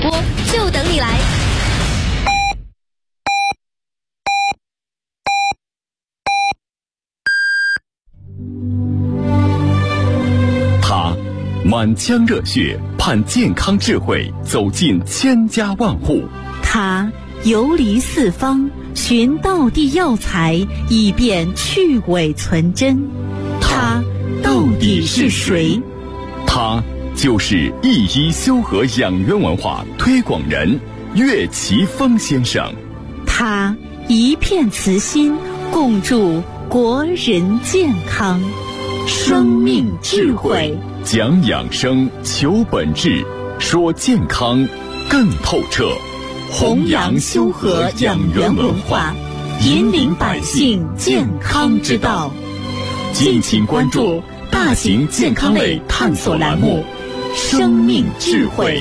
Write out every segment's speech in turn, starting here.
播，就等你来。 他满腔热血，盼健康智慧走进千家万户。 他游离四方，寻道地药材，以便去伪存真。他到底是谁？ 他就是一一修和养元文化推广人岳奇峰先生。 他一片慈心，共筑国人健康。生命智慧， 讲养生，求本质，说健康更透彻。 弘扬修和养元文化，引领百姓健康之道。 敬请关注大型健康类探索栏目《生命智慧》。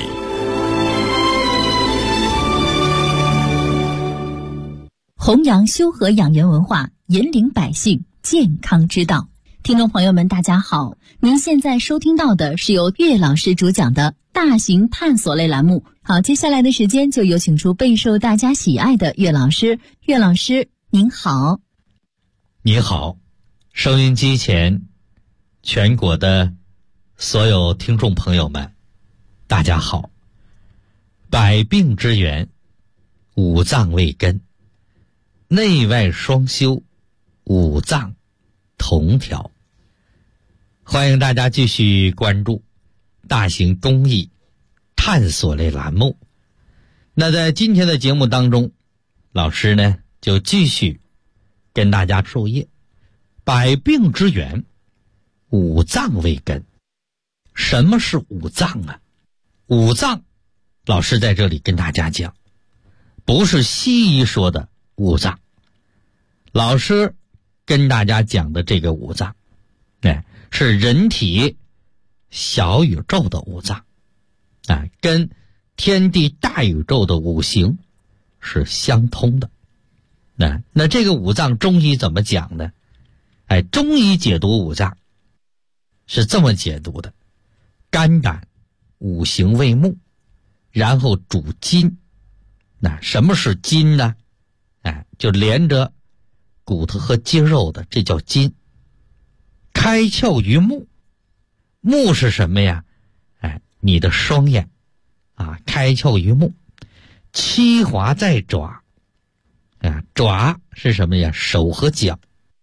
弘扬修和养元文化，引领百姓健康之道。听众朋友们，大家好，您现在收听到的是由岳老师主讲的大型探索类栏目。好，接下来的时间就有请出备受大家喜爱的岳老师。岳老师您好。 你好，收音机前全国的所有听众朋友们，大家好。百病之源，五脏为根，内外双修，五脏同调。欢迎大家继续关注大型公益探索类栏目。那在今天的节目当中，老师呢就继续跟大家授业。百病之源，五脏为根。什么是五脏啊？五脏，老师在这里跟大家讲，不是西医说的五脏。老师跟大家讲的这个五脏，是人体小宇宙的五脏，跟天地大宇宙的五行是相通的。那这个五脏中医怎么讲呢？中医解读五脏是这么解读的：肝胆五行为木，然后主筋。那什么是筋呢？就连着骨头和肌肉的，这叫筋。开窍于目，目是什么呀？你的双眼开窍于目。七华在爪，爪是什么呀？手和脚。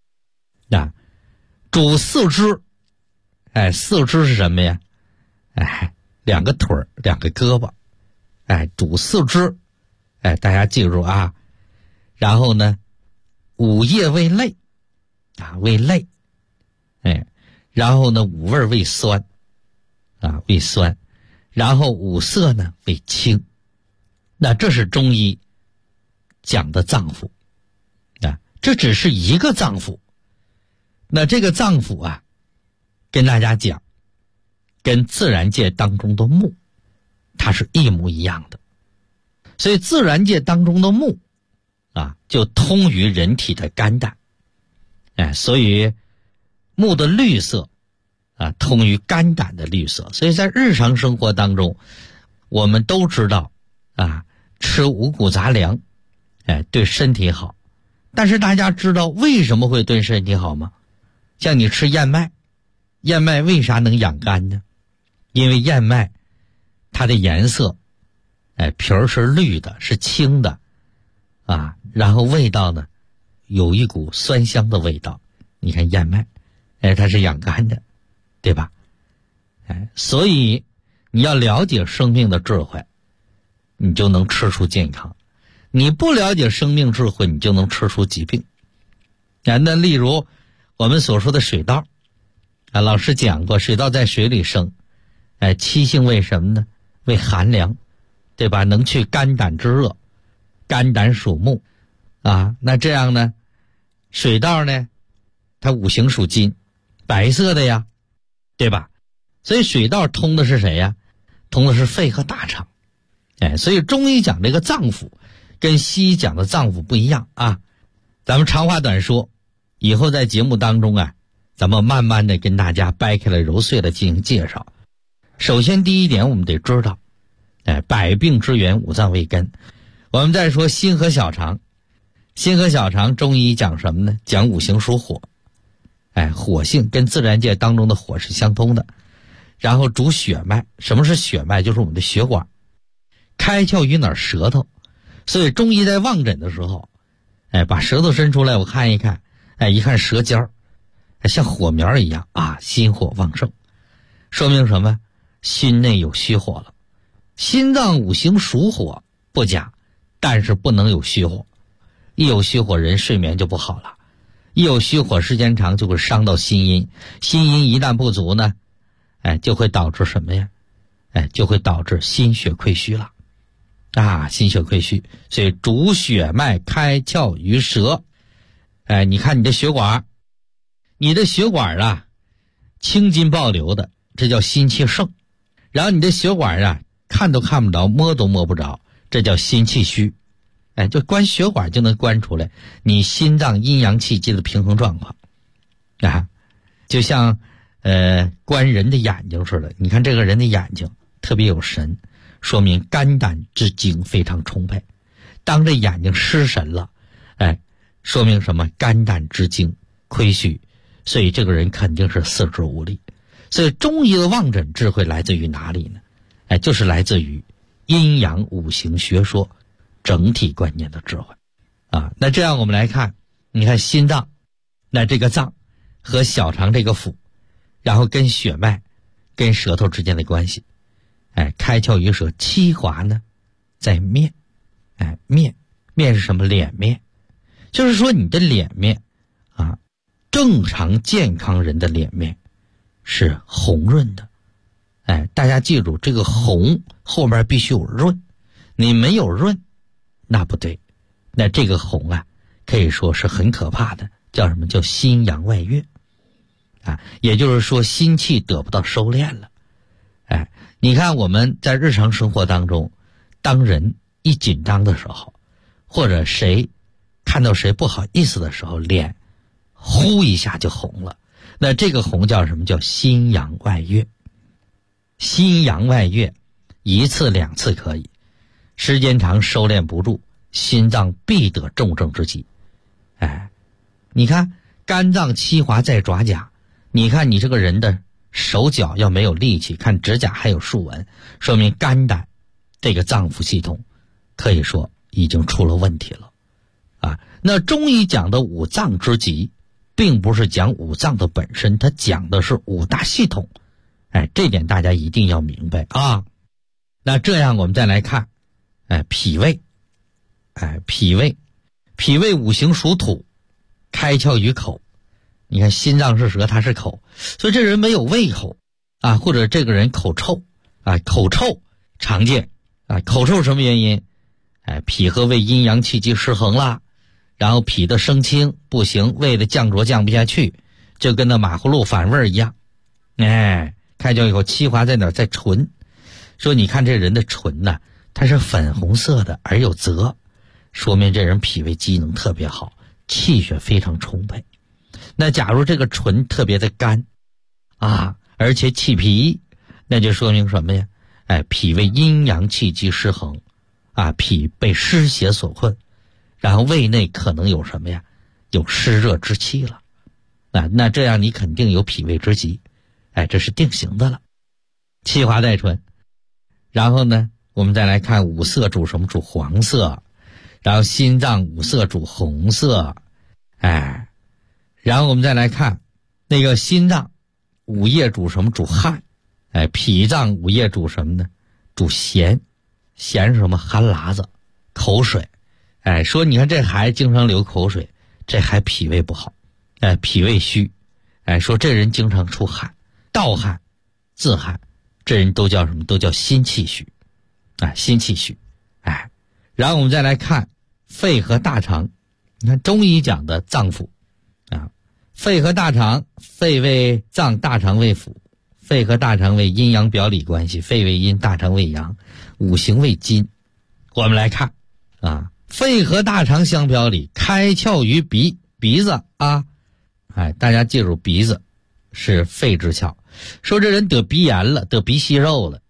主四肢，四肢是什么呀？两个腿儿，两个胳膊，主四肢，大家记住啊。然后呢，五液为泪，为泪，然后呢，五味为酸，为酸，然后五色呢为清。那这是中医讲的脏腑，这只是一个脏腑。那这个脏腑跟大家讲，跟自然界当中的木，它是一模一样的。所以自然界当中的木就通于人体的肝胆，所以木的绿色通于肝胆的绿色。所以在日常生活当中，我们都知道吃五谷杂粮对身体好。但是大家知道为什么会对身体好吗？像你吃燕麦，燕麦为啥能养肝呢？因为燕麦它的颜色皮儿是绿的，是青的然后味道呢有一股酸香的味道。你看燕麦它是养肝的，对吧？所以你要了解生命的智慧，你就能吃出健康。你不了解生命智慧，你就能吃出疾病。那例如我们所说的水稻老师讲过，水稻在水里生七性为什么呢？为寒凉，对吧？能去肝胆之热，肝胆属木那这样呢，水稻呢它五行属金，白色的呀，对吧？所以水稻通的是谁呀？通的是肺和大肠。所以中医讲这个脏腑跟西医讲的脏腑不一样咱们长话短说，以后在节目当中咱们慢慢的跟大家掰开了揉碎了进行介绍。首先第一点，我们得知道百病之源五脏为根。我们再说心和小肠，心和小肠中医讲什么呢？讲五行属火，火性跟自然界当中的火是相通的。然后主血脉，什么是血脉？就是我们的血管，开窍于哪儿？舌头。所以中医在望诊的时候，把舌头伸出来，我看一看，一看舌尖儿，像火苗一样啊，心火旺盛，说明什么？心内有虚火了。心脏五行属火不假，但是不能有虚火，一有虚火人睡眠就不好了，一有虚火时间长就会伤到心阴，心阴一旦不足呢，就会导致什么呀？就会导致心血亏虚了啊，心血亏虚。所以主血脉开窍于舌。你看你的血管，青筋暴流的，这叫心气盛。然后你的血管看都看不着，摸都摸不着，这叫心气虚。就观血管就能观出来你心脏阴阳气机的平衡状况就像观人的眼睛似的。你看这个人的眼睛特别有神，说明肝胆之精非常充沛。当这眼睛失神了，说明什么？肝胆之精亏虚，所以这个人肯定是四肢无力。所以中医的望诊智慧来自于哪里呢？就是来自于阴阳五行学说整体观念的智慧那这样我们来看，你看心脏，那这个脏和小肠这个腑，然后跟血脉跟舌头之间的关系。开窍于舌，七华呢在面。面是什么？脸面。就是说你的脸面正常健康人的脸面是红润的。大家记住，这个红后面必须有润，你没有润那不对，那这个红可以说是很可怕的，叫什么？叫心阳外越也就是说心气得不到收敛了。你看我们在日常生活当中，当人一紧张的时候，或者谁看到谁不好意思的时候，脸呼一下就红了，那这个红叫什么？叫心阳外越。心阳外越一次两次可以，时间长收敛不住，心脏必得重症之疾。你看肝脏七华在爪甲，你看你这个人的手脚要没有力气，看指甲还有竖纹，说明肝胆这个脏腑系统可以说已经出了问题了那中医讲的五脏之疾并不是讲五脏的本身，它讲的是五大系统。这点大家一定要明白那这样我们再来看脾胃。脾胃五行属土，开窍于口。你看心脏是舌，它是口，所以这人没有胃口或者这个人口臭口臭常见口臭什么原因？脾和胃阴阳气机失衡了，然后脾的升清不行，胃的降浊降不下去，就跟那马葫芦反味一样。开窍以后，七华在哪儿？在唇。说你看这人的唇它是粉红色的而有泽，说明这人脾胃机能特别好，气血非常充沛。那假如这个唇特别的干而且气脾，那就说明什么呀？脾胃阴阳气机失衡脾被湿邪所困，然后胃内可能有什么呀？有湿热之气了那这样你肯定有脾胃之疾，这是定型的了。七华在唇，然后呢我们再来看五色主什么？主黄色。然后心脏五色主红色。然后我们再来看那个心脏五液主什么？主汗。脾脏五液主什么呢？主咸。咸是什么？含喇子，口水。说你看这孩子经常流口水，这还脾胃不好，脾胃虚。说这人经常出汗，盗汗、自汗，这人都叫什么？都叫心气虚。心气虚。然后我们再来看肺和大肠。你看中医讲的脏腑肺和大肠，肺为脏，大肠为腑。肺和大肠为阴阳表里关系，肺为阴，大肠为阳，五行为金。我们来看肺和大肠相表里，开窍于鼻子大家记住，鼻子是肺之窍。说这人得鼻炎了，得鼻息肉了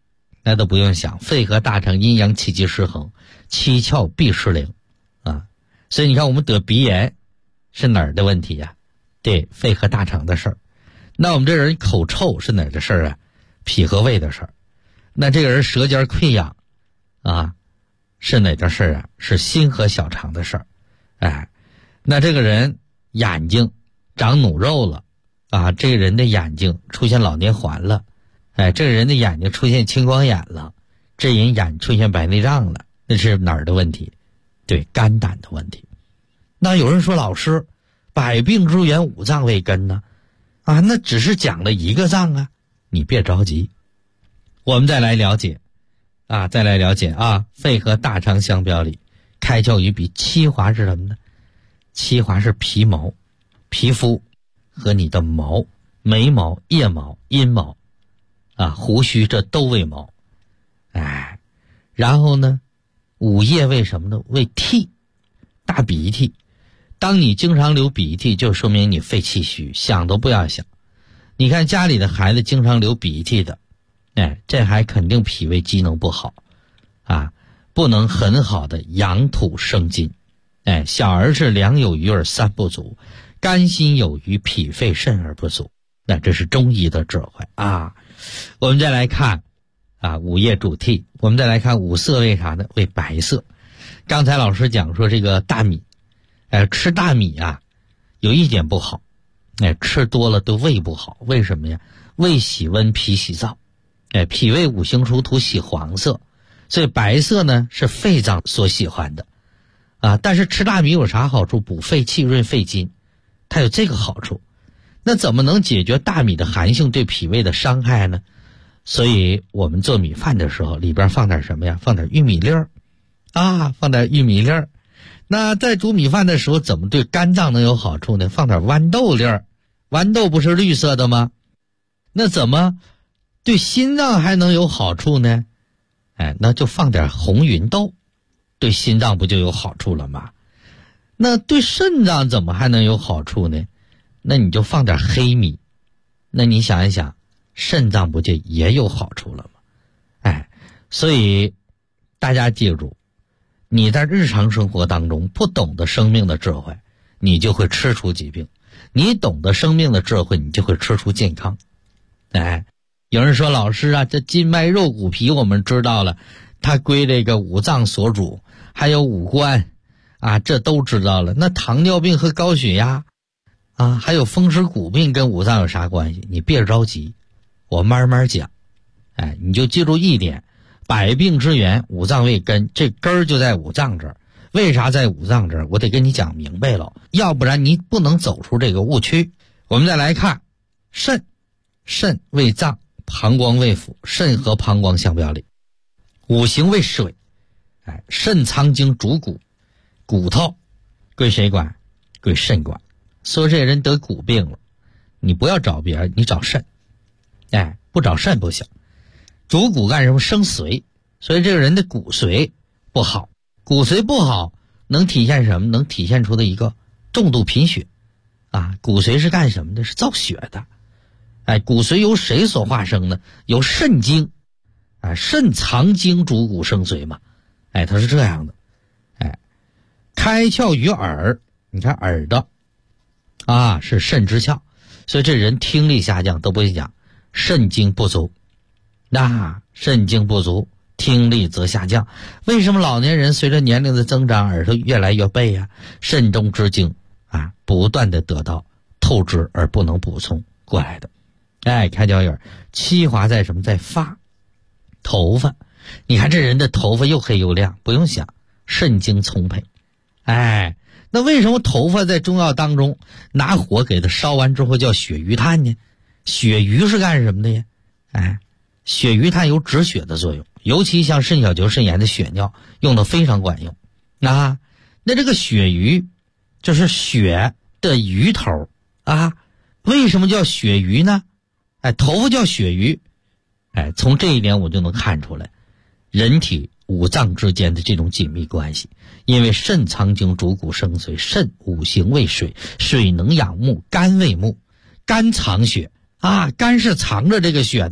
那都不用想，肺和大肠阴阳气机失衡，七窍必失灵啊。所以你看我们得鼻炎是哪儿的问题呀？对，肺和大肠的事儿。那我们这人口臭是哪儿的事儿啊？脾和胃的事儿。那这个人舌尖溃疡啊，是哪的事儿啊？是心和小肠的事儿。哎，那这个人眼睛长脓肉了啊，这个人的眼睛出现老年环了，哎，这个人的眼睛出现青光眼了，这人眼出现白内障了，那是哪儿的问题？对，肝胆的问题。那有人说，老师，百病之源五脏为根呢，啊，那只是讲了一个脏啊，你别着急，我们再来了解啊，肺和大肠相表里，开窍于鼻，七华是什么呢？七华是皮毛，皮肤和你的毛，眉毛、腋毛、阴毛啊，胡须，这都为毛。哎，然后呢，五液为什么呢？为涕，大鼻涕。当你经常流鼻涕，就说明你肺气虚，想都不要想。你看家里的孩子经常流鼻涕的，哎，这还肯定脾胃机能不好啊，不能很好的养土生金。哎，小儿是粮有余而三不足，肝心有余，脾肺肾而不足。那这是中医的智慧啊。我们再来看啊，五液主涕。我们再来看五色为啥呢？为白色。刚才老师讲说这个大米，吃大米啊，有一点不好，吃多了对胃不好。为什么呀？胃喜温，脾喜燥，脾胃五行属土，喜黄色，所以白色呢是肺脏所喜欢的啊。但是吃大米有啥好处？补肺气，润肺经，它有这个好处。那怎么能解决大米的寒性对脾胃的伤害呢？所以我们做米饭的时候，里边放点什么呀？放点玉米粒儿啊，放点玉米粒儿。那在煮米饭的时候，怎么对肝脏能有好处呢？放点豌豆粒儿，豌豆不是绿色的吗？那怎么对心脏还能有好处呢？那就放点红芸豆，对心脏不就有好处了吗？那对肾脏怎么还能有好处呢？那你就放点黑米，那你想一想，肾脏不就也有好处了吗？所以大家记住，你在日常生活当中不懂得生命的智慧，你就会吃出疾病；你懂得生命的智慧，你就会吃出健康。有人说，老师啊，这筋脉肉骨皮我们知道了，它归这个五脏所主，还有五官啊，这都知道了。那糖尿病和高血压啊，还有风湿骨病跟五脏有啥关系？你别着急，我慢慢讲。你就记住一点，百病之源五脏为根，这根儿就在五脏这儿。为啥在五脏这儿？我得跟你讲明白了，要不然你不能走出这个误区。我们再来看肾，肾为脏，膀胱为腑，肾和膀胱相表里，五行为水。肾藏精主骨，骨头归谁管？归肾管。说这人得骨病了，你不要找别人，你找肾。不找肾不行。主骨干什么？生髓。所以这个人的骨髓不好，骨髓不好能体现什么？能体现出的一个重度贫血啊。骨髓是干什么的？是造血的。骨髓由谁所化生呢？由肾精。肾藏精主骨生髓嘛。它是这样的。开窍于耳，你看耳朵啊，是肾之窍，所以这人听力下降，都不会讲肾精不足。那肾精不足，听力则下降。为什么老年人随着年龄的增长，耳朵越来越背呀？肾中之精啊，不断的得到透支而不能补充过来的。开窍于耳，七华在什么？在发，头发。你看这人的头发又黑又亮，不用想，肾精充沛。那为什么头发在中药当中拿火给它烧完之后叫血余炭呢？血余是干什么的呀？血余炭有止血的作用，尤其像肾小球肾炎的血尿用的非常管用。那这个血余就是血的余头啊。为什么叫血余呢？头发叫血余。从这一点我就能看出来人体五脏之间的这种紧密关系。因为肾藏精主骨生髓，肾五行为水，水能养木，肝为木，肝藏血啊，肝是藏着这个血的。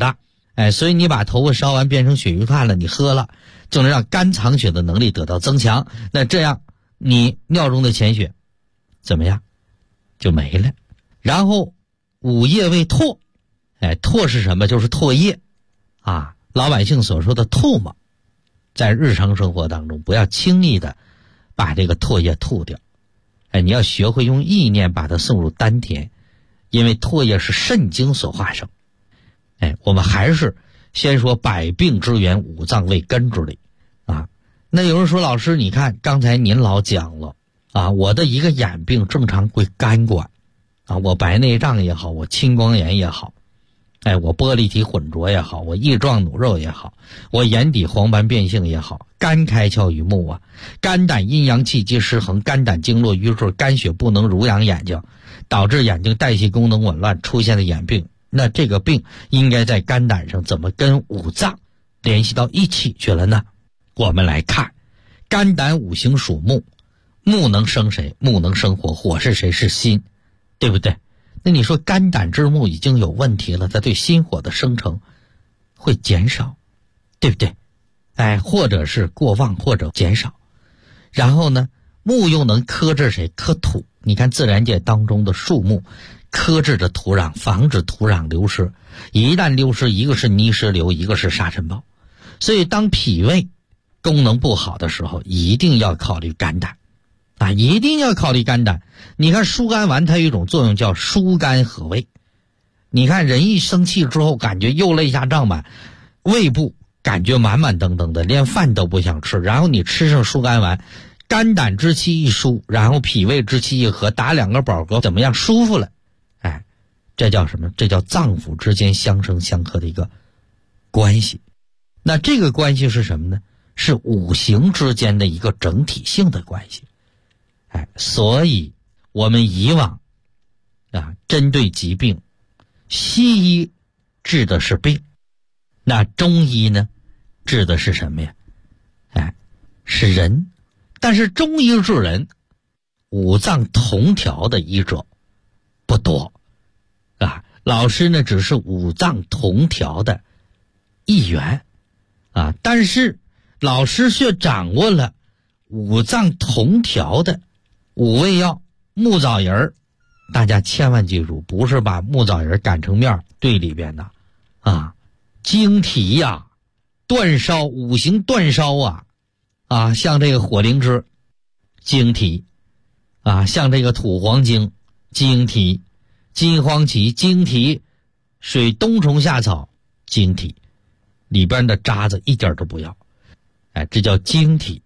所以你把头发烧完变成鳕鱼饭了，你喝了就能让肝藏血的能力得到增强，那这样你尿中的潜血怎么样就没了。然后5夜为唾，唾是什么？就是唾液啊，老百姓所说的唾沫，在日常生活当中不要轻易的把这个唾液吐掉，你要学会用意念把它送入丹田，因为唾液是肾经所化生。我们还是先说百病之源，五脏为根之理啊。那有人说，老师你看刚才您老讲了啊，我的一个眼病正常归肝管啊，我白内障也好，我青光眼也好，我玻璃体混浊也好，我液状弩肉也好，我眼底黄斑变性也好，肝开窍于目啊，肝胆阴阳气机失衡，肝胆经络瘀滞，肝血不能濡养眼睛，导致眼睛代谢功能紊乱，出现的眼病。那这个病应该在肝胆上怎么跟五脏联系到一起去了呢？我们来看，肝胆五行属木，木能生谁？木能生火，火是谁？是心，对不对？那你说肝胆之木已经有问题了，它对心火的生成会减少，对不对？或者是过旺或者减少。然后呢，木又能克制谁？克土。你看自然界当中的树木克制着土壤，防止土壤流失，一旦流失，一个是泥石流，一个是沙尘暴。所以当脾胃功能不好的时候，一定要考虑肝胆啊，一定要考虑肝胆。你看疏肝丸它有一种作用叫疏肝和胃，你看人一生气之后感觉又肋下胀满，胃部感觉满满登登的，连饭都不想吃，然后你吃上疏肝丸，肝胆之气一疏，然后脾胃之气一和，打2个饱嗝怎么样？舒服了。这叫什么？这叫脏腑之间相生相克的一个关系。那这个关系是什么呢？是五行之间的一个整体性的关系。所以我们以往针对疾病，西医治的是病，那中医呢治的是什么呀？是人。但是中医治人，五脏同调的医者不多老师呢只是五脏同调的一员但是老师却掌握了五脏同调的5味药。木枣仁大家千万记住，不是把木枣仁擀成面兑里边的经题断烧，五行断烧像这个火灵芝经题像这个土黄精经题，金黄芪经题，水冬虫夏草经题，里边的渣子一点都不要这叫经题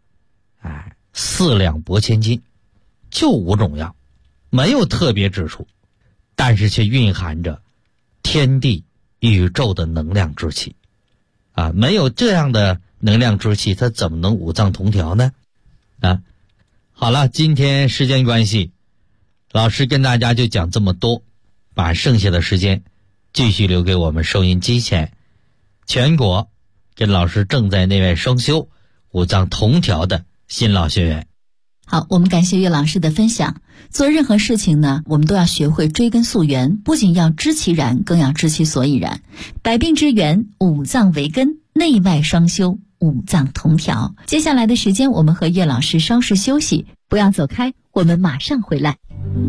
4两拨千斤，就5种药，没有特别之处，但是却蕴含着天地宇宙的能量之气没有这样的能量之气，它怎么能五脏同调呢？好了，今天时间关系，老师跟大家就讲这么多，把剩下的时间继续留给我们收音机前全国跟老师正在内外双修五脏同调的新老学员。 好，我们感谢岳老师的分享。做任何事情呢，我们都要学会追根溯源，不仅要知其然，更要知其所以然。百病之源，五脏为根，内外双修，五脏同调。接下来的时间，我们和岳老师稍事休息，不要走开，我们马上回来。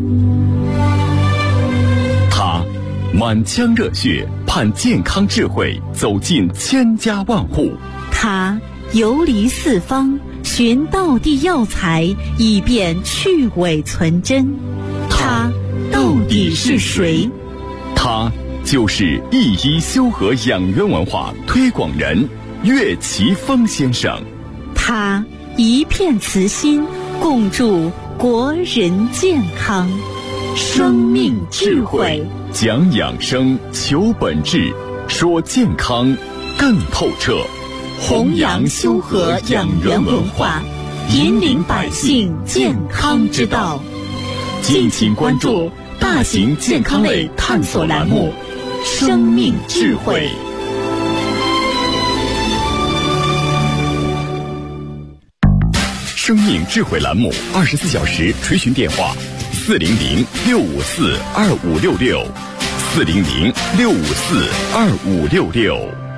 他满腔热血，盼健康智慧走进千家万户。 他游离四方，寻道地药材，以便去伪存真。他到底是谁？ 他就是一医修和养元文化推广人岳奇峰先生。 他一片慈心，共筑国人健康。生命智慧， 讲养生，求本质，说健康更透彻。 弘扬修和养元文化，引领百姓健康之道。敬请关注大型健康类探索栏目《生命智慧》。 生命智慧栏目24小时垂询电话：400-654-2566，400-654-2566。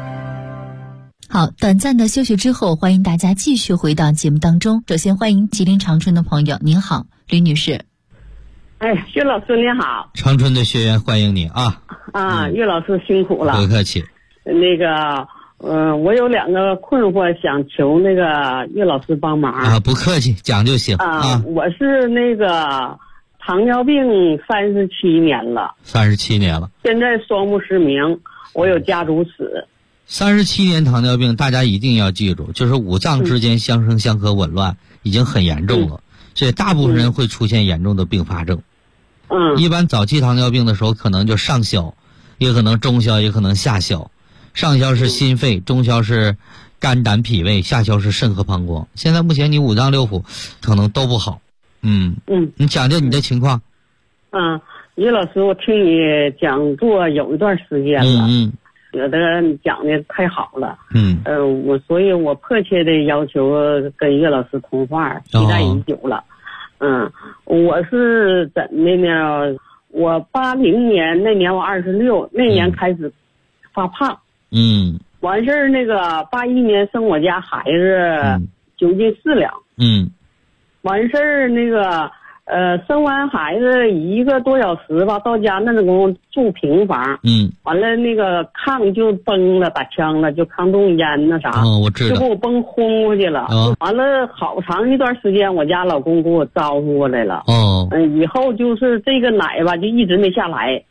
好，短暂的休息之后，欢迎大家继续回到节目当中。首先欢迎吉林长春的朋友，您好，吕女士。 岳老师您好。 长春的学员欢迎你啊！ 岳老师辛苦了。 不客气。 那个，我有2个困惑，想求那个岳老师帮忙啊。不客气，讲就行啊。 我是那个糖尿病37年了。 37年了。 现在双目失明，我有家族史。 37年糖尿病，大家一定要记住，就是五脏之间相生相克紊乱，已经很严重了。所以大部分人会出现严重的并发症。一般早期糖尿病的时候，可能就上消，也可能中消，也可能下消。上消是心肺，中消是肝胆脾胃，下消是肾和膀胱。现在目前你五脏六腑可能都不好。你讲讲你的情况。 岳老师，我听你讲座有一段时间了。觉得你讲的太好了。所以我迫切的要求跟岳老师通话，期待已久了。我是怎的呢？我80年那年我26，那年开始发胖。完事儿那个81年生我家孩子9斤4两。完事儿那个生完孩子1个多小时吧，到家那种住平房。完了那个炕就崩了，打枪了，就炕洞烟那啥。 我知道。 就给我崩轰过去了。完了好长一段时间，我家老公给我招呼过来了。以后就是这个奶吧，就一直没下来。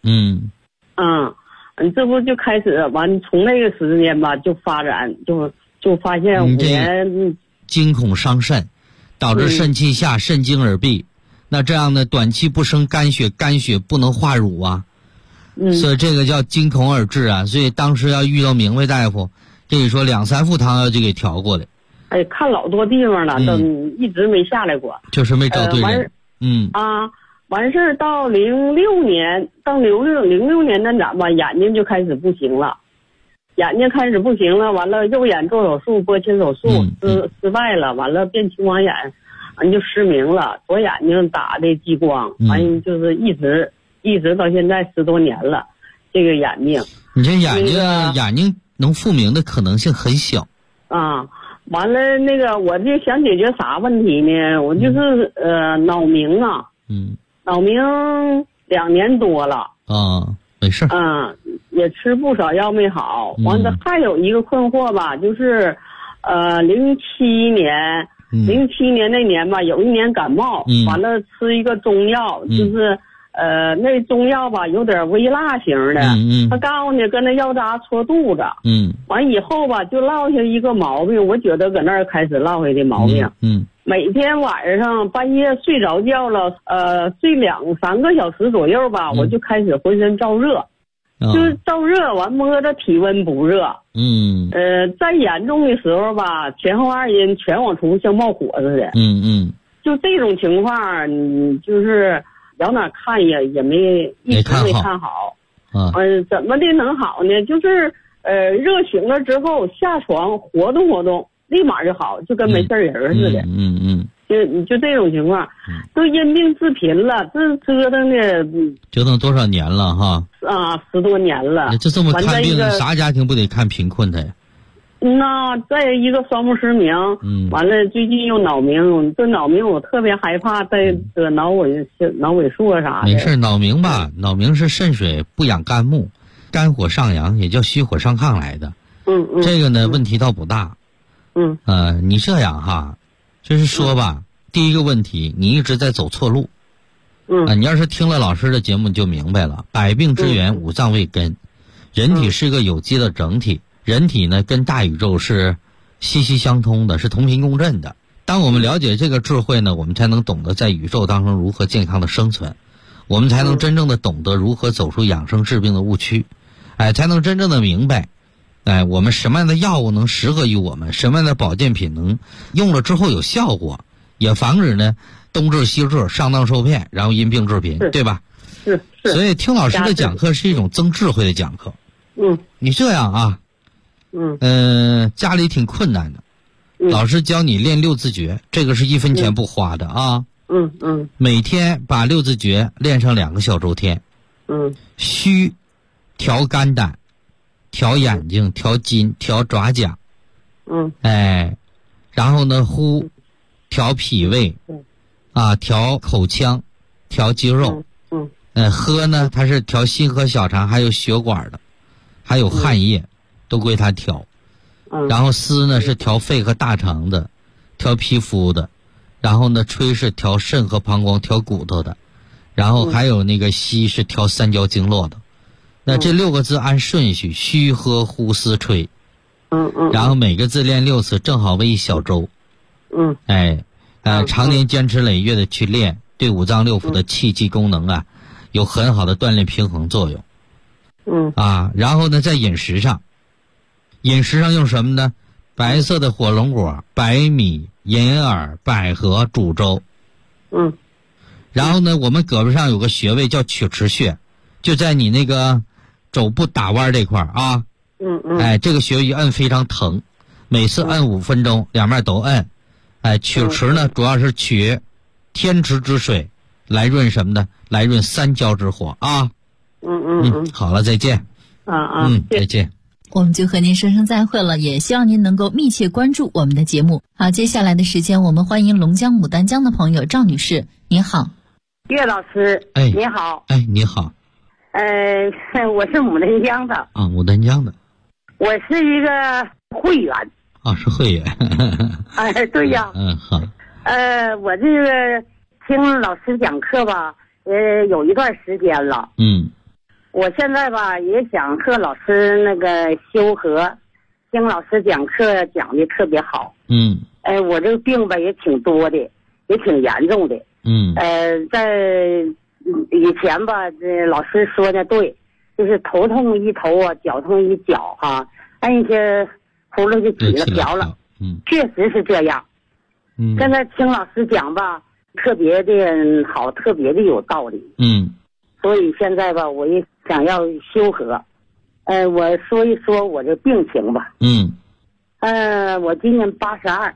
这不就开始完，从那个时间吧就发展，就发现5年惊恐伤肾，导致肾气下，肾精而闭。那这样的短期不生肝血，肝血不能化乳啊。所以这个叫惊恐而治啊。所以当时要遇到明白大夫，这一说2、3副汤药就给调过来。 看老多地方了，都一直没下来过。 就是没找对人。 完事儿到06年，到06年那咋吧，眼睛就开始不行了。完了右眼做手术，拨切手术失败了，完了变青光眼。完就失明了，左眼睛打的激光，完就是一直到现在10多年了，这个眼病。 你这眼睛能复明的可能性很小。 完了那个我就想解决啥问题呢？我就是脑鸣啊。脑鸣2年多了。 没事。 也吃不少药没好。完了还有一个困惑吧，就是07年那年吧，有一年感冒，完了吃一个中药，就是那中药吧有点微辣型的。他告诉你跟那药渣戳肚子。完以后吧就落下一个毛病，我觉得搁那儿开始落下的毛病。每天晚上半夜睡着觉了，睡2、3个小时左右吧，我就开始浑身燥热。就是燥热，完摸着体温不热。再严重的时候吧，前后2阴全往出像冒火似的。就这种情况，你就是往哪看也一直没看好。怎么的能好呢？就是热醒了之后下床活动活动，立马就好，就跟没事人似的。就这种情况，都因病致贫了，这折腾多少年了哈 ？10多年了。 这么看病，啥家庭不得看贫困的呀？ 那再一个双目失明，完了最近又脑鸣，这脑鸣我特别害怕，再得脑萎缩啥的。 没事，脑鸣吧，脑鸣是肾水不养肝木，肝火上扬，也叫虚火上亢来的。这个呢问题倒不大。你这样哈。就是说吧，第一个问题，你一直在走错路。你要是听了老师的节目，你就明白了。百病之源，五脏为根。人体是个有机的整体，人体呢跟大宇宙是息息相通的，是同频共振的。当我们了解这个智慧呢，我们才能懂得在宇宙当中如何健康的生存，我们才能真正的懂得如何走出养生治病的误区，才能真正的明白。我们什么样的药物能适合于我们？什么样的保健品能用了之后有效果，也防止呢东治西治，上当受骗，然后因病致贫，对吧？ 是。 所以听老师的讲课是一种增智慧的讲课。你这样啊，家里挺困难的，老师教你练6字诀，这个是1分钱不花的啊。每天把6字诀练上2个小周天。虚调肝胆，调眼睛，调筋，调爪甲， 然后呢呼调脾胃，调口腔，调肌肉，喝呢它是调心和小肠，还有血管的，还有汗液，都归它调。然后思呢是调肺和大肠的，调皮肤的，然后呢吹是调肾和膀胱，调骨头的，然后还有那个吸是调三焦经络的。那这6个字按顺序，虚喝呼思吹，然后每个字练6次，正好为一小周。常年坚持累月的去练，对五脏六腑的气机功能有很好的锻炼平衡作用。然后呢在饮食上用什么呢？白色的火龙果、白米、银耳、百合煮粥。然后呢我们胳膊上有个穴位叫曲池穴，就在你那个肘部打弯这块啊。这个穴位一摁非常疼，每次摁5分钟，两面都摁。曲池呢主要是取天池之水来润什么呢？来润三焦之火啊。好了，再见。再见。 我们就和您说声再会了，也希望您能够密切关注我们的节目。好，接下来的时间我们欢迎龙江牡丹江的朋友赵女士，您好。 岳老师，你好。 你好。 我是牡丹江的。 牡丹江的。 我是一个会员。 是会员。 对呀。 好。 我这个听老师讲课吧，有一段时间了。我现在吧也想和老师那个修和，听老师讲课讲的特别好。我这个病吧也挺多的，也挺严重的。在以前吧，这老师说的对，就是头痛一头脚痛一脚按一些葫芦就起了瓢了。确实是这样。现在听老师讲吧，特别的好，特别的有道理。所以现在吧，我也想要修和。我说一说我这病情吧。我今年82。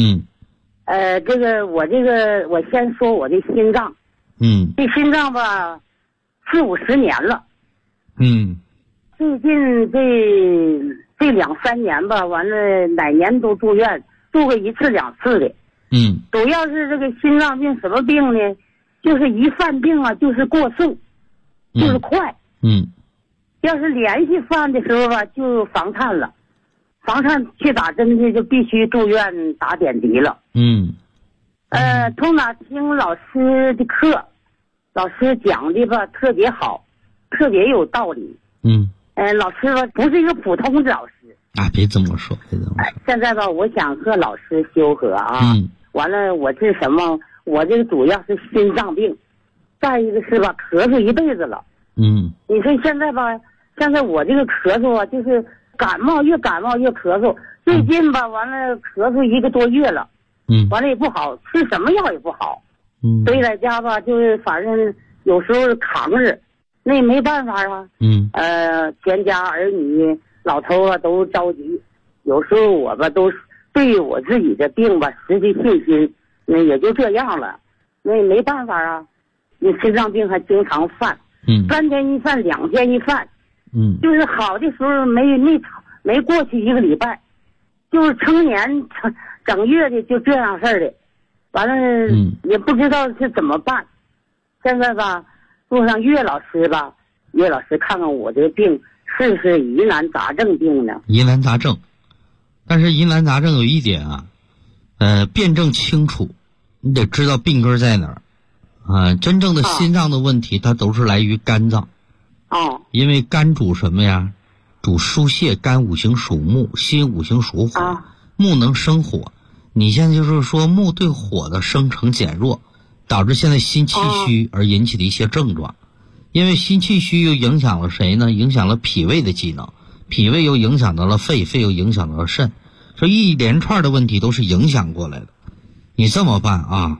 我先说我的心脏。这心脏吧，40-50年了。最近这2-3年吧，完了哪年都住院，住个1次2次的。主要是这个心脏病什么病呢？就是一犯病就是过速，就是快。要是连续犯的时候吧，就房颤了，房颤去打针去就必须住院打点滴了。从哪听老师的课，老师讲的吧特别好，特别有道理。老师吧不是一个普通的老师。 别这么说， 现在吧，我想和老师修和完了，我这什么？我这个主要是心脏病，再一个是吧，咳嗽一辈子了。你说现在吧，现在我这个咳嗽就是感冒越咳嗽。最近吧，完了咳嗽1个多月了。完了也不好，吃什么药也不好。所以在家吧，就是反正有时候扛着，那也没办法全家儿女老头都着急，有时候我吧都对我自己的病吧失去信心，那也就这样了，那也没办法你心脏病还经常犯，3天一犯，2天一犯，就是好的时候没过去1个礼拜，就是成年整月的就这样事儿的，完了也不知道是怎么办。现在吧，路上岳老师看看我这个病是不是疑难杂症病呢？ 疑难杂症，但是疑难杂症有一点辩证清楚，你得知道病根在哪儿真正的心脏的问题它都是来于肝脏。因为肝主什么呀？主疏泄，肝五行属木，心五行属火，木能生火。你现在就是说木对火的生成减弱，导致现在心气虚而引起的一些症状。因为心气虚又影响了谁呢？影响了脾胃的机能，脾胃又影响到了肺，肺又影响到了肾，所以一连串的问题都是影响过来的。你这么办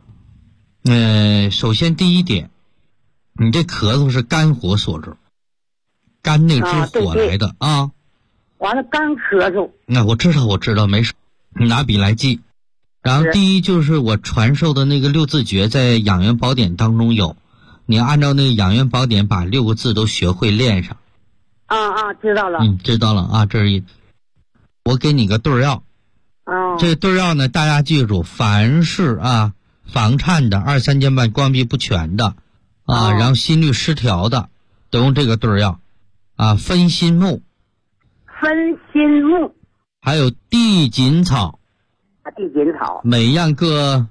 首先第一点，你这咳嗽是肝火所致，肝内之火来的完了肝咳嗽。 那我知道，没事，你拿笔来记。然后第一就是我传授的那个6字诀在养元宝典当中有，你按照那个养元宝典把6个字都学会练上。 知道了。 知道了这是我给你个对药。这对药呢，大家记住，凡是房颤的、2、3间半关闭不全的然后心律失调的，都用这个对药分心木，还有地锦草，每样各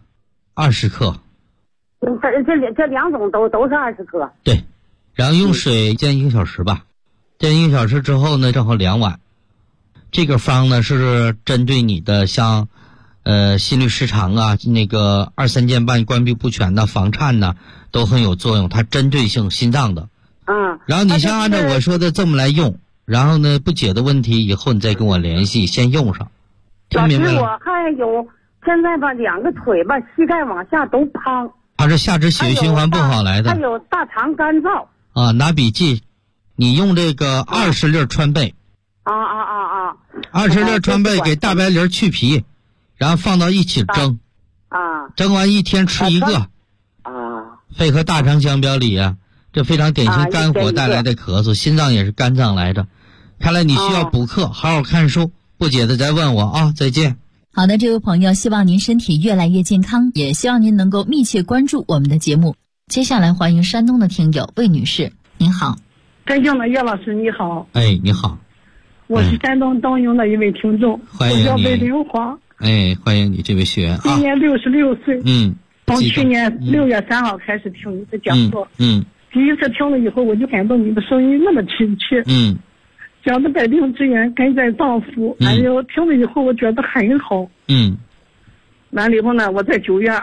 20克。 这两种都是20克。 对，然后用水煎1个小时吧，煎1个小时之后呢，正好2碗。这个方呢是针对你的像心律失常那个2、3间半关闭不全的、房颤呢，都很有作用，它针对性心脏的。然后你先按照我说的这么来用，然后呢不解的问题以后你再跟我联系，先用上。听明白了？ 我还有现在吧，2个腿吧，膝盖往下都胖。 它是下肢血液循环不好来的。 还有大肠干燥。 拿笔记，你用这个20粒川贝。20粒川贝给大白梨去皮，然后放到一起蒸。蒸完1天吃1个。肺和大肠相表里这非常典型肝火带来的咳嗽，心脏也是肝脏来着。看来你需要补课，好好看书，不解的再问我再见。 好的，这位朋友，希望您身体越来越健康，也希望您能够密切关注我们的节目。接下来欢迎山东的听友魏女士，您好。 尊敬的叶老师你好。 你好。 我是山东东营的一位听众， 欢迎你。 我叫魏玲华。 欢迎你这位学员。 今年66岁。从去年6月3号开始听你的讲座。第一次听了以后，我就感到你的声音那么亲切。讲的百病之源根在脏腑，还有听了以后我觉得很好。完了以后呢，我在9月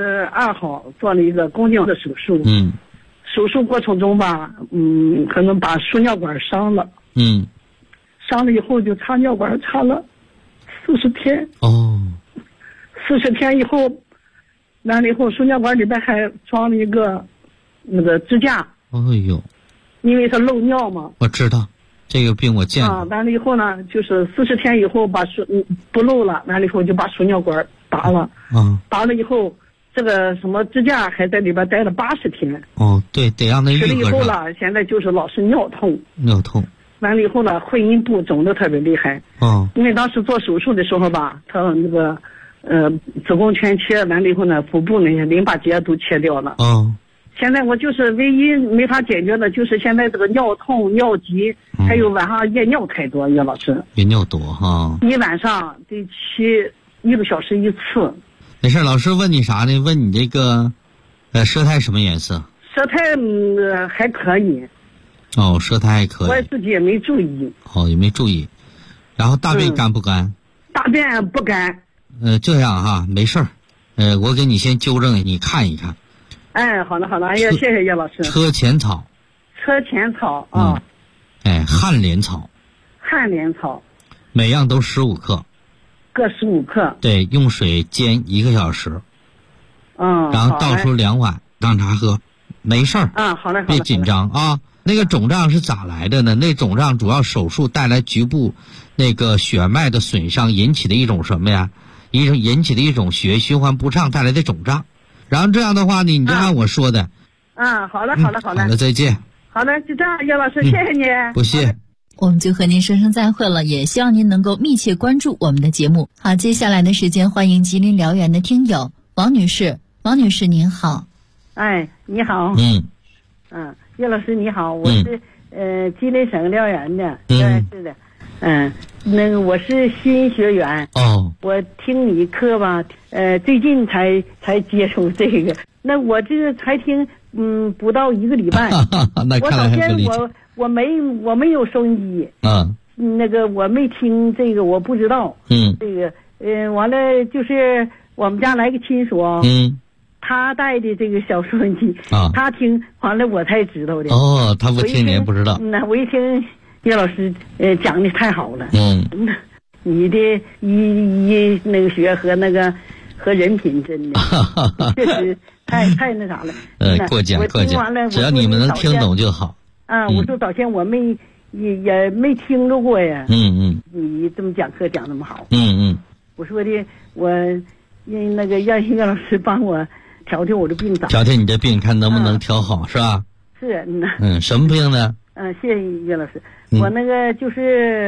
22号做了一个宫颈的手术。手术过程中吧，可能把输尿管伤了。伤了以后就插尿管，插了40天。40天以后，完了以后输尿管里边还装了一个那个支架。因为它漏尿嘛。 我知道。这个病我见过。 完了以后呢，就是40天以后把不漏了，完了以后就把输尿管拔了。拔了以后，这个什么支架还在里边待了80天。 对，得让它愈合上。 吃了以后了，现在就是老是尿痛。完了以后呢，会阴部肿得特别厉害。因为当时做手术的时候吧，他那个子宫全切，完了以后呢，腹部那些淋巴结都切掉了。现在我就是唯一没法解决的，就是现在这个尿痛、尿急，还有晚上夜尿太多，叶老师。 夜尿多一晚上得起1个小时1次。 没事，老师问你啥呢？问你这个，舌苔什么颜色？ 舌苔还可以。 舌苔还可以。 我自己也没注意。 也没注意。然后大便干不干？ 大便不干。 这样没事儿。我给你先纠正，你看一看。 好的，哎呀，谢谢叶老师。 车前草。旱莲草。每样都15克。 各15克。 对，用水煎1个小时。然后倒出2碗当茶喝，没事儿。 好嘞。 别紧张那个肿胀是咋来的呢？那肿胀主要手术带来局部那个血脉的损伤引起的一种什么呀？引起的一种血液循环不畅带来的肿胀。然后这样的话呢，你就按我说的。 好了。 好了，再见。 好的，就这样，叶老师，谢谢你。 不谢。 我们就和您说声再会了，也希望您能够密切关注我们的节目。好，接下来的时间欢迎吉林辽源的听友王女士。王女士您好。 你好。叶老师你好，我是吉林省辽源的。是的。那个我是新学员。我听你课吧，最近才接触这个。那我这个才听不到1个礼拜。我首先我没有收音机。那个我没听这个，我不知道。这个完了就是我们家来个亲属。他带的这个小收音机。他听完了我才知道的。 他不听你也不知道。 那我一听叶老师讲的太好了。你的那个学和那个和人品真的确实太那啥了。 过奖。只要你们能听懂就好。 我说早先我也没听着过呀。你这么讲课讲那么好。我说的我那个让叶老师帮我调我的病调你的病，看能不能调好，是吧？ 是。 什么病呢？ 谢谢叶老师。我那个就是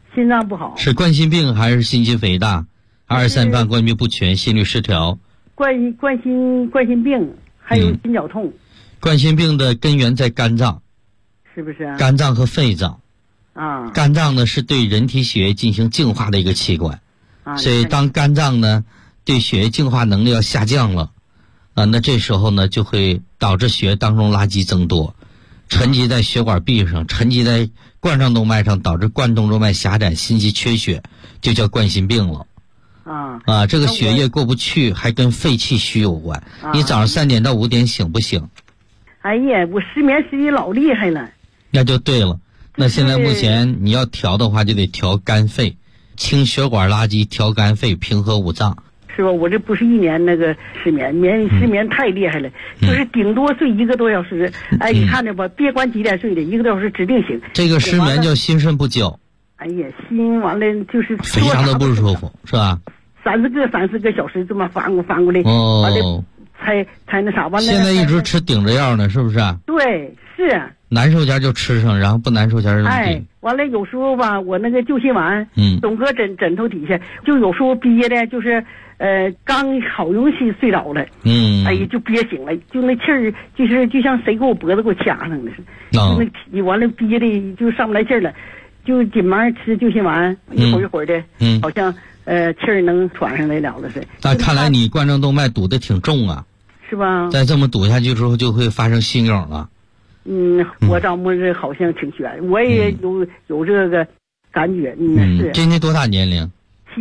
心脏不好。 是冠心病还是心肌肥大？阿尔三半冠病不全，心律失调。 冠心病，还有心绞痛。 冠心病的根源在肝脏， 是不是啊？ 肝脏和肺脏。 啊。 肝脏呢是对人体血液进行净化的一个器官，所以当肝脏呢对血液净化能力要下降了，那这时候呢就会导致血液当中垃圾增多，沉积在血管壁上，沉积在冠状动脉上，导致冠动动脉狭窄，心肌缺血，就叫冠心病了。这个血液过不去还跟肺气虚有关。你早上3点到5点醒不醒？ 哎呀，我失眠失的老厉害了。 那就对了。那现在目前你要调的话，就得调肝肺，清血管垃圾，调肝肺，平和五脏。 是吧？我这不是1年那个失眠太厉害了，就是顶多睡1个多小时。哎，你看着吧，别管几点睡的，1个多小时指定醒。 这个失眠叫心肾不交。 哎呀，心完了就是非常的不舒服，是吧 ？30个小时这么翻过来，完了才那啥完了。 现在一直吃顶着药呢，是不是？ 对，是。 难受前就吃上，然后不难受前就哎，完了有时候吧，我那个救心丸，总搁枕头底下，就有时候憋的，就是刚好容易睡着了，哎呀就憋醒了，就那气儿，就像谁给我脖子给我掐上的似的，就那体完了憋的就上不来气儿了，就紧忙吃救心丸，一会儿的，好像气儿能喘上来了似的。 那看来你冠状动脉堵得挺重啊， 是吧？ 再这么堵下去之后，就会发生心梗了。 我找摸着好像挺悬，我也有这个感觉。是。 今年多大年龄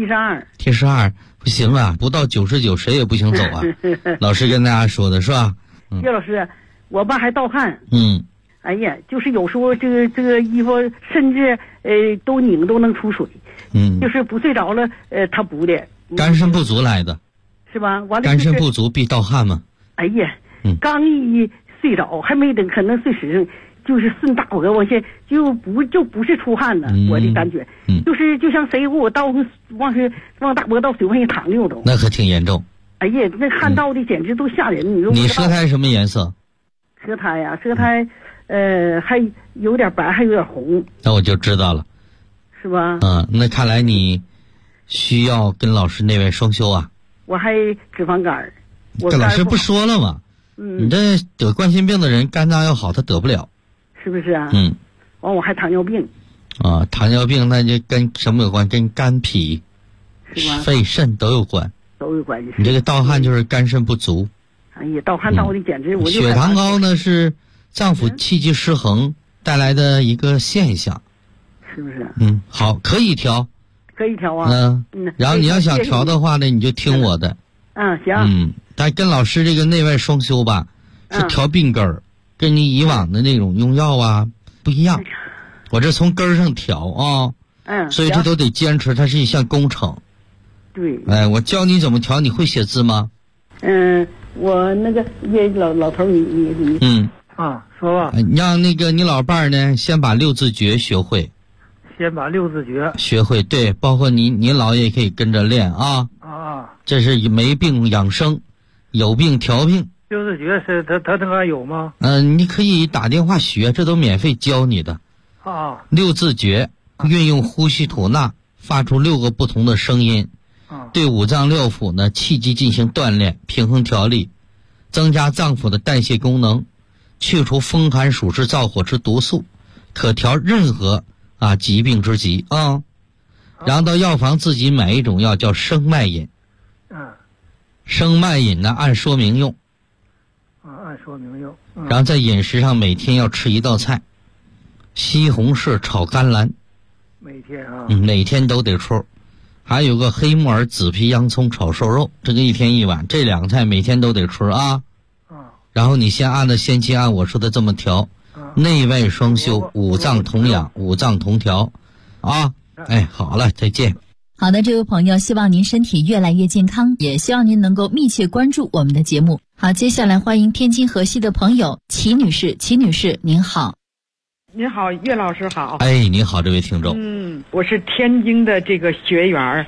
？72。不行啊，不到99谁也不行走啊。老师跟大家说的是吧？ 岳老师，我爸还盗汗。哎呀，就是有时候这个衣服甚至都拧都能出水。就是不睡着了，他补的。 肝肾不足来的。 是吧？完了。 肝肾不足必盗汗吗？ 哎呀，刚一睡着还没等可能睡实上，就是顺大脖往下就不是出汗了，我的感觉，就是就像谁给我倒往大脖倒水往下淌溜都。 那可挺严重。 哎呀，那汗倒的简直都吓人。 你舌苔什么颜色？ 舌苔呀，舌苔还有点白，还有点红。 那我就知道了。 是吧？ 那看来你需要跟老师内外双修啊。 我还脂肪肝。 这老师不说了吗？你这得冠心病的人肝脏要好，他得不了， 是不是啊？完我还糖尿病。糖尿病那就跟什么有关？跟肝脾、肺肾都有关。 都有关系。 你这个盗汗就是肝肾不足。 哎呀，盗汗盗的简直我就。 血糖高呢是脏腑气机失衡带来的一个现象。 是不是？ 好，可以调。 可以调啊。 然后你要想调的话呢，你就听我的。 行。 但跟老师这个内外双修吧，是调病根儿，跟你以往的那种用药啊不一样。我这从根儿上调啊。所以这都得坚持，它是一项工程。 对。 我教你怎么调，你会写字吗？ 我那个老头你。说吧。 让那个你老伴儿呢，先把6字诀学会。 先把6字诀学会，对，包括你姥爷也可以跟着练啊。这是没病养生，有病调病。 6字诀是他那有吗？ 你可以打电话学，这都免费教你的。6字诀运用呼吸吐纳，发出6个不同的声音，对五脏六腑呢气机进行锻炼，平衡调理，增加脏腑的代谢功能，去除风寒暑湿燥火之毒素，可调任何疾病之疾啊。然后到药房自己买一种药叫生脉饮。生脉饮呢按说明用。 按说明用。 然后在饮食上每天要吃1道菜，西红柿炒甘蓝。 每天每天都得吃。还有个黑木耳紫皮洋葱炒瘦肉，这个1天1碗，这2个菜每天都得吃啊。然后你先按我说的这么调，内外双修，五脏同养，五脏同调啊。好了，再见。 好的，这位朋友，希望您身体越来越健康，也希望您能够密切关注我们的节目。好，接下来欢迎天津河西的朋友齐女士。齐女士您好。 您好，岳老师好。 你好，这位听众。 我是天津的这个学员。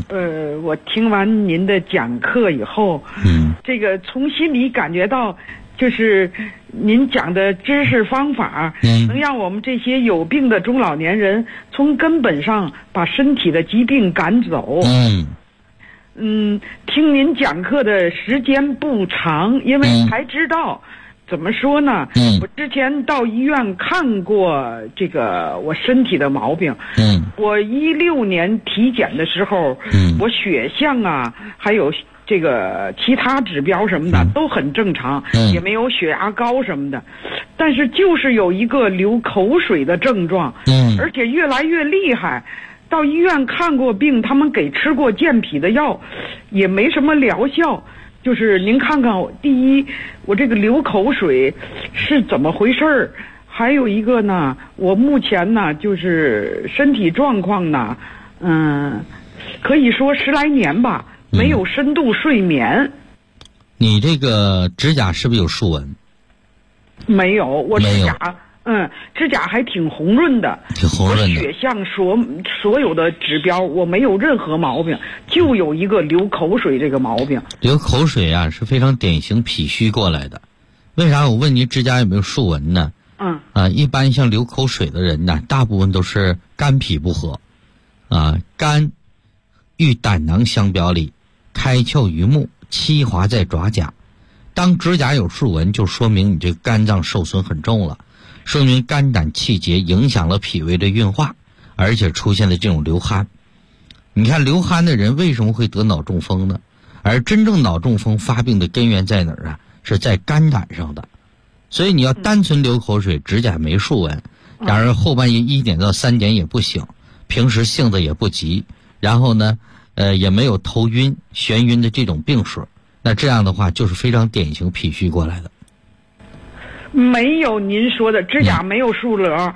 我听完您的讲课以后，这个从心里感觉到就是您讲的知识方法，能让我们这些有病的中老年人从根本上把身体的疾病赶走。听您讲课的时间不长，因为才知道。怎么说呢？我之前到医院看过这个我身体的毛病。我16年体检的时候，我血象啊，还有这个其他指标什么的都很正常，也没有血压高什么的，但是就是有一个流口水的症状，而且越来越厉害。到医院看过病，他们给吃过健脾的药，也没什么疗效。就是您看看，第一，我这个流口水是怎么回事儿？还有一个呢，我目前呢就是身体状况呢，可以说10来年吧，没有深度睡眠。 你这个指甲是不是有竖纹？ 没有，我指甲。指甲还挺红润的， 挺红润的。 血象所有的指标我没有任何毛病，就有一个流口水这个毛病。 流口水啊是非常典型脾虚过来的。为啥我问你指甲有没有竖纹呢？一般像流口水的人呢，大部分都是肝脾不和。肝与胆囊相表里，开窍于目，栖华在爪甲。当指甲有竖纹，就说明你这个肝脏受损很重了。说明肝胆气结影响了脾胃的运化，而且出现了这种流汗。你看流汗的人为什么会得脑中风呢？而真正脑中风发病的根源在哪儿啊？是在肝胆上的。所以你要单纯流口水，指甲没竖纹，然而后半夜1点到3点也不醒，平时性子也不急，然后呢也没有头晕眩晕的这种病史，那这样的话就是非常典型脾虚过来的。 没有您说的指甲没有竖棱，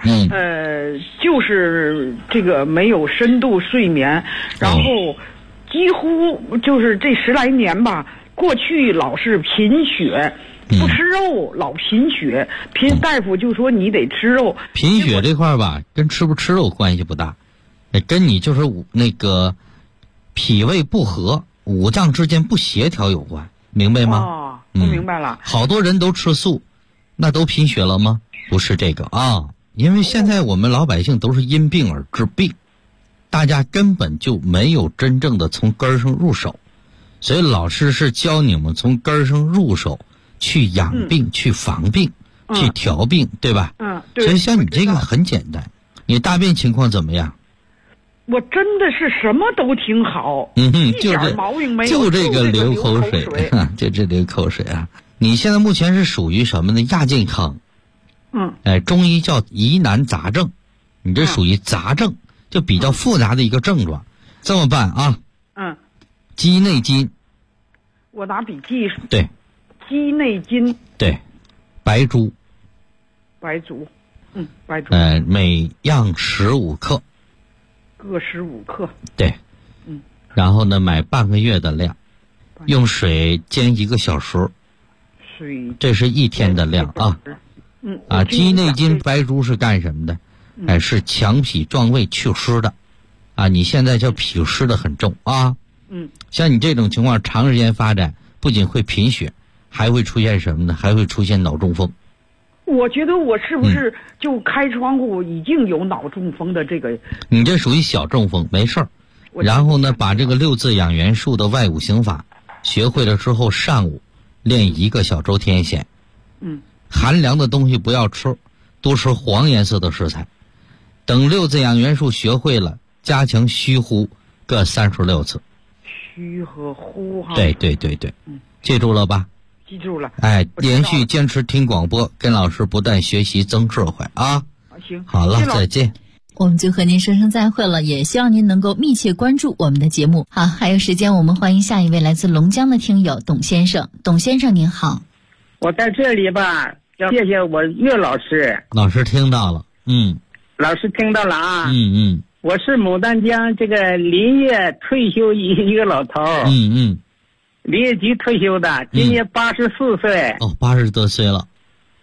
就是这个没有深度睡眠，然后几乎就是这10来年吧，过去老是贫血，不吃肉，老贫血，大夫就说你得吃肉。 贫血这块吧，跟吃不吃肉关系不大，跟你就是那个脾胃不和、五脏之间不协调有关，明白吗？ 我明白了。 好多人都吃素。那都贫血了吗？不是这个啊，因为现在我们老百姓都是因病而治病，大家根本就没有真正的从根上入手，所以老师是教你们从根上入手，去养病、去防病、去调病，对吧？ 对。 所以像你这个很简单。你大便情况怎么样？ 我真的是什么都挺好， 一点毛病没有， 就这个流口水，就这流口水啊。你现在目前是属于什么呢？亚健康。中医叫疑难杂症，你这属于杂症，就比较复杂的一个症状。这么办啊？鸡内金。 我拿笔记。 对。 鸡内金。 对。白术。 白术。白术。 每样15克。 各15克。 对。然后呢，买半个月的量，用水煎1个小时。这是1天的量啊。鸡内金、白术是干什么的？是强脾壮胃祛湿的啊。你现在就脾湿的很重啊。像你这种情况长时间发展，不仅会贫血，还会出现什么呢？还会出现脑中风。 我觉得我是不是就开窗户已经有脑中风的这个？ 你这属于小中风，没事儿。然后呢，把这个6字养元术的外五行法学会了之后，上午练1个小周天显。寒凉的东西不要吃，多吃黄颜色的食材。等6字养元术学会了，加强虚呼各36次。 虚和呼哈。 对，记住了吧？ 记住了。 连续坚持听广播，跟老师不断学习，增智慧啊。 行。 好了，再见。 我们就和您说声再会了，也希望您能够密切关注我们的节目。好，还有时间，我们欢迎下一位来自龙江的听友董先生。董先生您好。 我在这里吧，要谢谢我岳老师。 老师听到了。 老师听到了啊。我是牡丹江这个林业退休一个老头。林业局退休的，今年84岁。 80多岁了。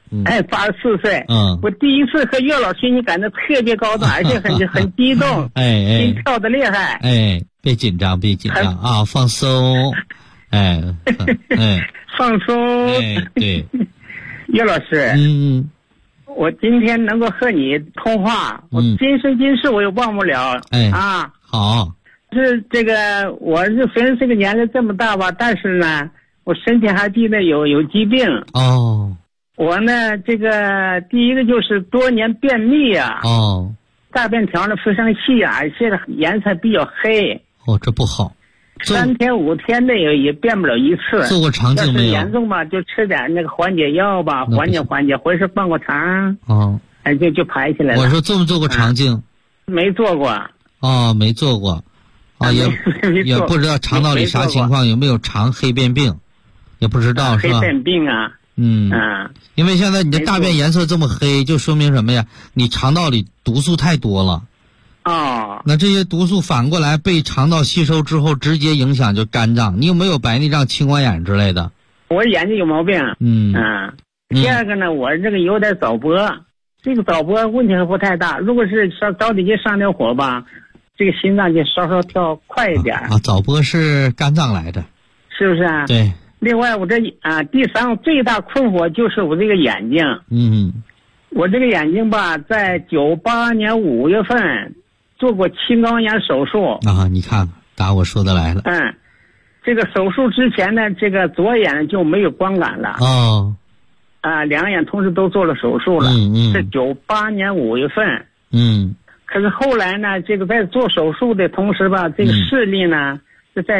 84岁。我第一次和岳老师，你感到特别高兴，而且很激动，心跳的厉害。 别紧张啊，放松。 放松。 对。 岳老师，我今天能够和你通话，我今生今世我也忘不了。 好。 是这个，我是虽然这个年龄这么大吧，但是呢，我身体还记得有疾病。我呢，这个第一个就是多年便秘啊。大便条呢非常细啊，而且颜色比较黑。 这不好。 3天5天内也便不了一次。 做过肠镜没有？ 要是严重吧，就吃点那个缓解药吧，缓解，或者是灌过肠。就排起来了。 我说做没做过肠镜？ 没做过。 没做过。也不知道肠道里啥情况，有没有肠黑便病，也不知道是吧？ 黑便病啊。 因为现在你的大便颜色这么黑，就说明什么呀？你肠道里毒素太多了。那这些毒素反过来被肠道吸收之后，直接影响就肝脏。你有没有白内障、青光眼之类的？ 我眼睛有毛病。第二个呢，我这个有点早搏，这个早搏问题还不太大。如果是着急上点火吧，这个心脏就稍稍跳快一点。 早搏是肝脏来的， 是不是啊？ 对。 另外，我这第三个最大困惑就是我这个眼睛。我这个眼睛吧，在98年5月份做过青光眼手术。 你看打我说的来了。 这个手术之前呢，这个左眼就没有光感了。两个眼同时都做了手术了。是98年5月份。可是后来呢，这个在做手术的同时吧，这个视力呢是在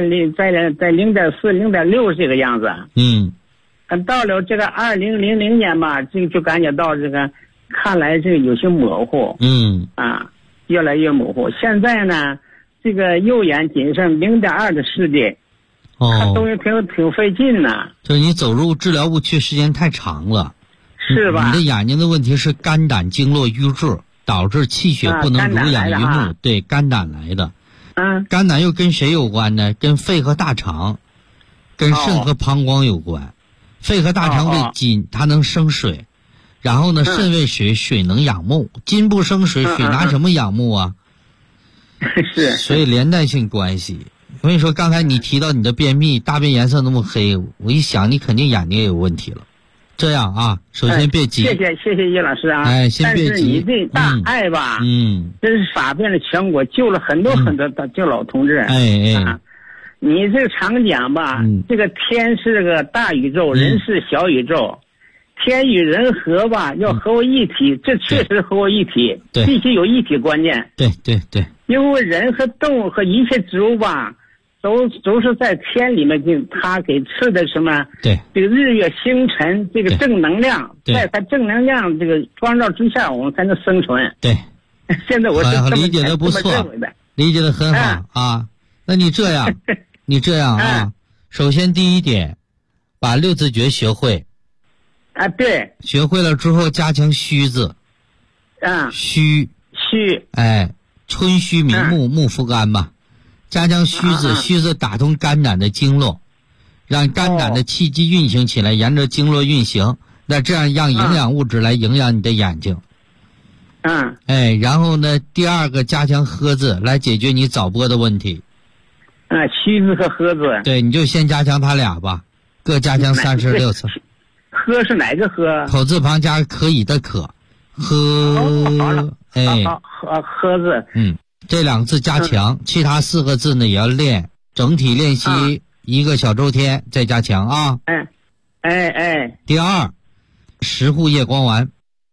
0.4、0.6这个样子。到了这个2000年吧，这个就感觉到这个看来这个有些模糊。越来越模糊。现在呢，这个右眼仅剩0.2的视力。看东西挺费劲呢。 就是你走入治疗误区时间太长了。 是吧？ 你的眼睛的问题是肝胆经络瘀滞，导致气血不能濡养于目。对，肝胆来的。肝胆又跟谁有关呢？跟肺和大肠，跟肾和膀胱有关。肺和大肠为筋，它能生水。然后呢，肾为水，水能养目。筋不生水，水拿什么养目啊？ 是。 所以连带性关系。我跟你说，刚才你提到你的便秘，大便颜色那么黑，我一想你肯定眼睛也有问题了。这样啊，首先别急。 谢谢叶老师啊。 先别急。 但是你这大爱吧，真是洒遍了全国，救了很多救老同志。你这个常讲吧，这个天是个大宇宙，人是小宇宙，天与人合吧，要合为一体，这确实合为一体，必须有一体观念。 对。 因为人和动物和一切植物吧，都是在天里面，它给吃的什么？这个日月星辰，这个正能量，在它正能量这个光照之下，我们才能生存。现在我是这么理解的不错，理解的很好啊。那你这样啊，首先第一点，把六字诀学会。 对。 学会了之后，加强虚字。虚。春虚明目，目扶肝吧。加强虚字，虚字打通肝胆的经络，让肝胆的气机运行起来，沿着经络运行，那这样让营养物质来营养你的眼睛。然后呢，第二个加强喝字来解决你早搏的问题。 虚字和喝字。 对，你就先加强它俩吧，各加强36次。 喝是哪个喝？ 口字旁加可以的可。喝。 喝字。 这2个字加强，其他4个字呢也要练，整体练习1个小周天再加强啊。第二，10护夜光丸。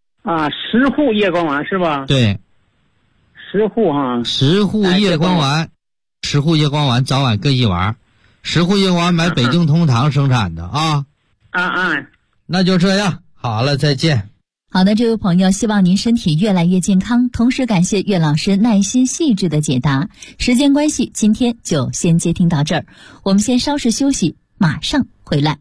10护夜光丸是吧？ 对。 10护哈。 10护夜光丸，10护夜光丸早晚各1丸。10护夜光丸买北京通堂生产的啊。那就这样，好了，再见。 好的，这位朋友，希望您身体越来越健康，同时感谢岳老师耐心细致的解答。时间关系，今天就先接听到这儿，我们先稍事休息，马上回来。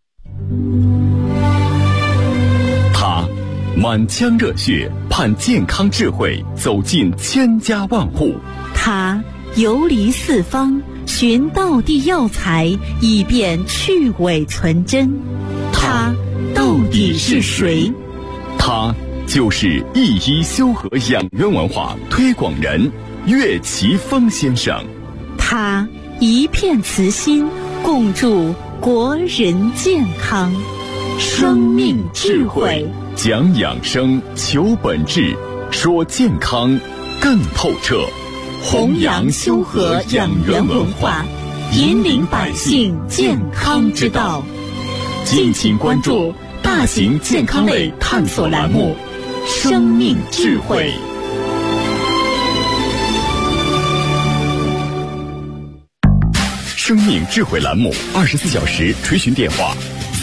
他满腔热血，盼健康智慧走进千家万户。 他游离四方，寻道地药材，以便去伪存真。他到底是谁？ 他就是一一修和养元文化推广人岳奇峰先生。 他一片慈心，共祝国人健康。 生命智慧， 讲养生，求本质，说健康更透彻。 弘扬修和养元文化，引领百姓健康之道。敬请关注大型健康类探索栏目《生命智慧》。 生命智慧栏目24小时垂询电话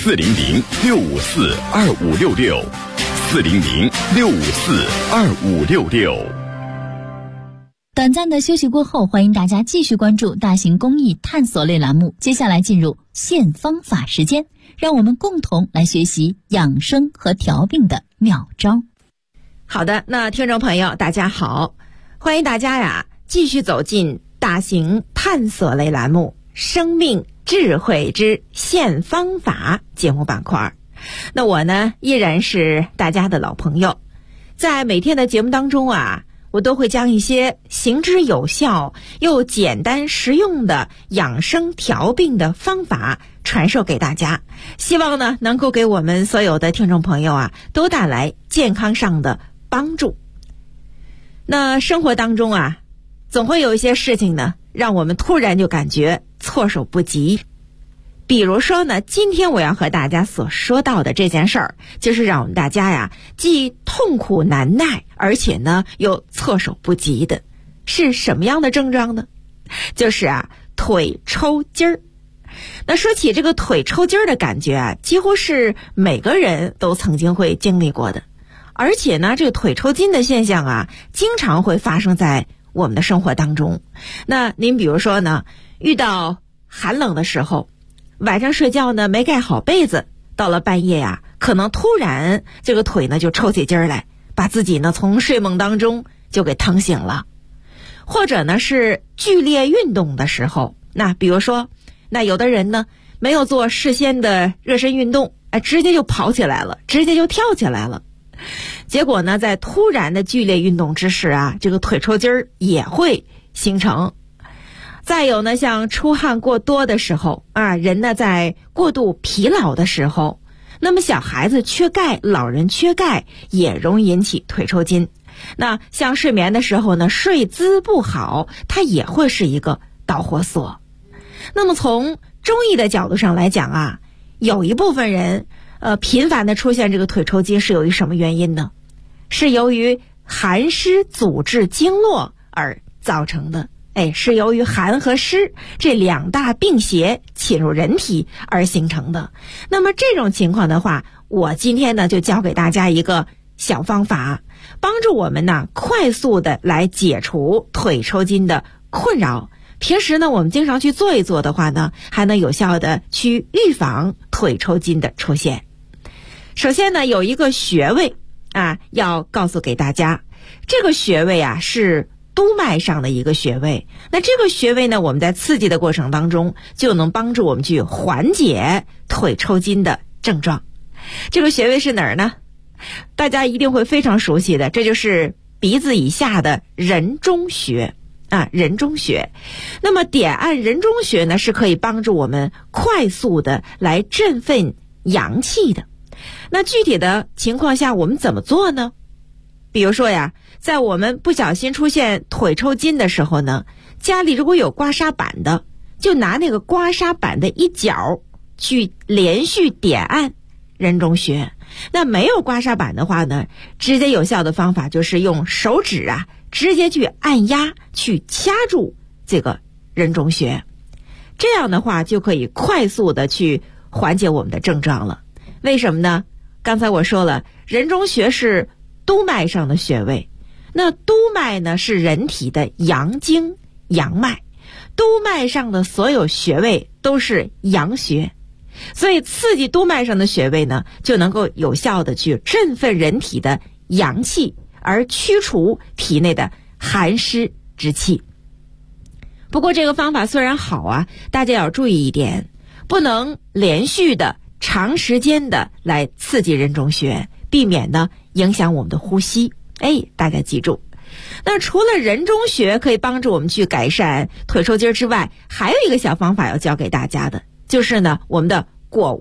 ：400-654-2566，400-654-2566。 短暂的休息过后，欢迎大家继续关注大型公益探索类栏目。接下来进入现方法时间，让我们共同来学习养生和调病的妙招。 好的，那听众朋友大家好，欢迎大家呀继续走进大型探索类栏目生命智慧之现方法节目板块。那我呢依然是大家的老朋友，在每天的节目当中啊，我都会将一些行之有效又简单实用的养生调病的方法传授给大家，希望呢能够给我们所有的听众朋友啊都带来健康上的帮助。那生活当中啊，总会有一些事情呢让我们突然就感觉措手不及。比如说呢，今天我要和大家所说到的这件事儿，就是让我们大家呀既痛苦难耐，而且呢又措手不及的，是什么样的症状呢？就是啊腿抽筋儿。那说起这个腿抽筋儿的感觉啊，几乎是每个人都曾经会经历过的，而且呢这个腿抽筋的现象啊，经常会发生在我们的生活当中。那您比如说呢，遇到寒冷的时候，晚上睡觉呢没盖好被子，到了半夜呀，可能突然这个腿呢就抽起筋儿来，把自己呢从睡梦当中就给疼醒了。或者呢是剧烈运动的时候，那比如说那有的人呢没有做事先的热身运动，直接就跑起来了，直接就跳起来了，结果呢在突然的剧烈运动之时啊，这个腿抽筋儿也会形成。再有呢，像出汗过多的时候啊，人呢在过度疲劳的时候，那么小孩子缺钙，老人缺钙也容易引起腿抽筋。那像睡眠的时候呢，睡姿不好，它也会是一个导火索。那么从中医的角度上来讲啊，有一部分人频繁的出现这个腿抽筋是由于什么原因呢？是由于寒湿阻滞经络而造成的。是由于寒和湿这两大病邪侵入人体而形成的。那么这种情况的话，我今天呢就教给大家一个小方法，帮助我们呢快速的来解除腿抽筋的困扰。平时呢我们经常去做一做的话呢，还能有效的去预防腿抽筋的出现。首先呢有一个穴位啊要告诉给大家，这个穴位啊是督脉上的一个穴位。那这个穴位呢，我们在刺激的过程当中就能帮助我们去缓解腿抽筋的症状。这个穴位是哪儿呢？大家一定会非常熟悉的，这就是鼻子以下的人中穴啊，人中穴。那么点按人中穴呢，是可以帮助我们快速的来振奋阳气的。那具体的情况下我们怎么做呢？比如说呀，在我们不小心出现腿抽筋的时候呢，家里如果有刮痧板的，就拿那个刮痧板的一角去连续点按人中穴。那没有刮痧板的话呢，直接有效的方法就是用手指啊，直接去按压，去掐住这个人中穴。这样的话就可以快速的去缓解我们的症状了。为什么呢？刚才我说了，人中穴是督脉上的穴位，那督脉呢是人体的阳经阳脉，督脉上的所有穴位都是阳穴，所以刺激督脉上的穴位呢，就能够有效的去振奋人体的阳气，而驱除体内的寒湿之气。不过这个方法虽然好啊，大家要注意一点，不能连续的长时间的来刺激人中穴，避免呢影响我们的呼吸。大家记住。那除了人中穴可以帮助我们去改善腿抽筋之外，还有一个小方法要教给大家的，就是呢我们的腘窝